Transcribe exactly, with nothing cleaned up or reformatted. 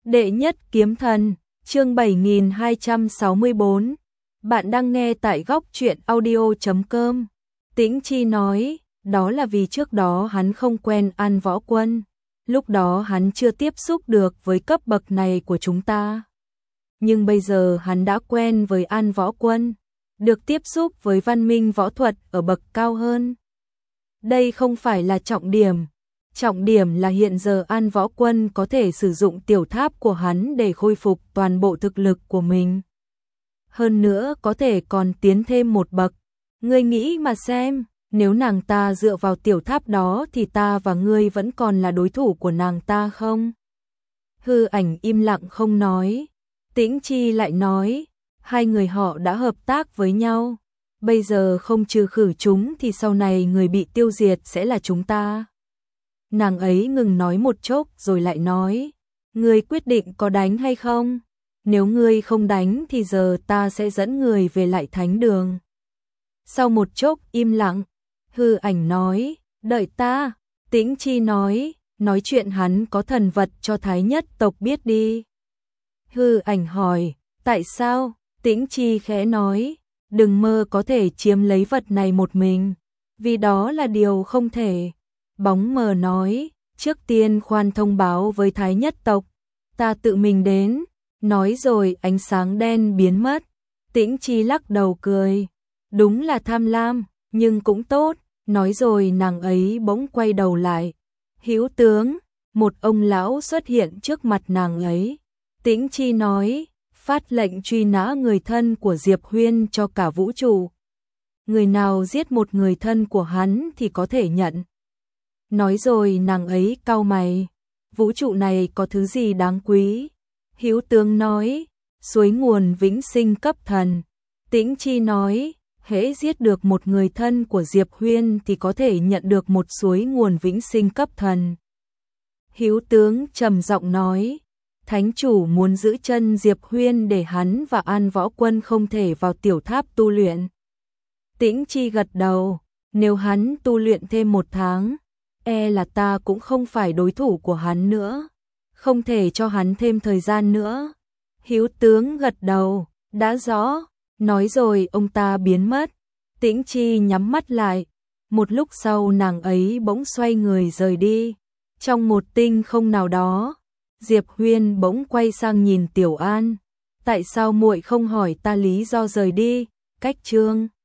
Đệ nhất kiếm thần, chương bảy nghìn hai trăm sáu mươi bốn. Bạn đang nghe tại góc truyện audio chấm com. Tĩnh Chi nói, đó là vì trước đó hắn không quen An Võ Quân. Lúc đó hắn chưa tiếp xúc được với cấp bậc này của chúng ta. Nhưng bây giờ hắn đã quen với An Võ Quân, được tiếp xúc với văn minh võ thuật ở bậc cao hơn. Đây không phải là trọng điểm. Trọng điểm là hiện giờ An Võ Quân có thể sử dụng tiểu tháp của hắn để khôi phục toàn bộ thực lực của mình. Hơn nữa có thể còn tiến thêm một bậc. Ngươi nghĩ mà xem, nếu nàng ta dựa vào tiểu tháp đó thì ta và ngươi vẫn còn là đối thủ của nàng ta không? Hư Ảnh im lặng không nói. Tĩnh Chi lại nói, hai người họ đã hợp tác với nhau. Bây giờ không trừ khử chúng thì sau này người bị tiêu diệt sẽ là chúng ta. Nàng ấy ngừng nói một chốc rồi lại nói, ngươi quyết định có đánh hay không? Nếu ngươi không đánh thì giờ ta sẽ dẫn người về lại thánh đường. Sau một chốc im lặng, Hư Ảnh nói, đợi ta. Tĩnh Chi nói, nói chuyện hắn có thần vật cho Thái Nhất tộc biết đi. Hư Ảnh hỏi, tại sao? Tĩnh Chi khẽ nói, đừng mơ có thể chiếm lấy vật này một mình, vì đó là điều không thể. Bóng mờ nói, trước tiên khoan thông báo với Thái Nhất tộc, ta tự mình đến. Nói rồi ánh sáng đen biến mất. Tĩnh Chi lắc đầu cười, đúng là tham lam, nhưng cũng tốt. Nói rồi nàng ấy bỗng quay đầu lại. Hữu tướng, một ông lão xuất hiện trước mặt nàng ấy. Tĩnh Chi nói, phát lệnh truy nã người thân của Diệp Huyên cho cả vũ trụ. Người nào giết một người thân của hắn thì có thể nhận. Nói rồi nàng ấy cau mày, vũ trụ này có thứ gì đáng quý? Hữu tướng nói, suối nguồn vĩnh sinh cấp thần. Tĩnh Chi nói, hễ giết được một người thân của Diệp Huyên thì có thể nhận được một suối nguồn vĩnh sinh cấp thần. Hữu tướng trầm giọng nói, thánh chủ muốn giữ chân Diệp Huyên để hắn và An Võ Quân không thể vào tiểu tháp tu luyện. Tĩnh Chi gật đầu, nếu hắn tu luyện thêm một tháng, e là ta cũng không phải đối thủ của hắn nữa, không thể cho hắn thêm thời gian nữa. Hữu tướng gật đầu, đã rõ. Nói rồi ông ta biến mất. Tĩnh Chi nhắm mắt lại. Một lúc sau nàng ấy bỗng xoay người rời đi. Trong một tinh không nào đó, Diệp Huyên bỗng quay sang nhìn Tiểu An. Tại sao muội không hỏi ta lý do rời đi? Cách chương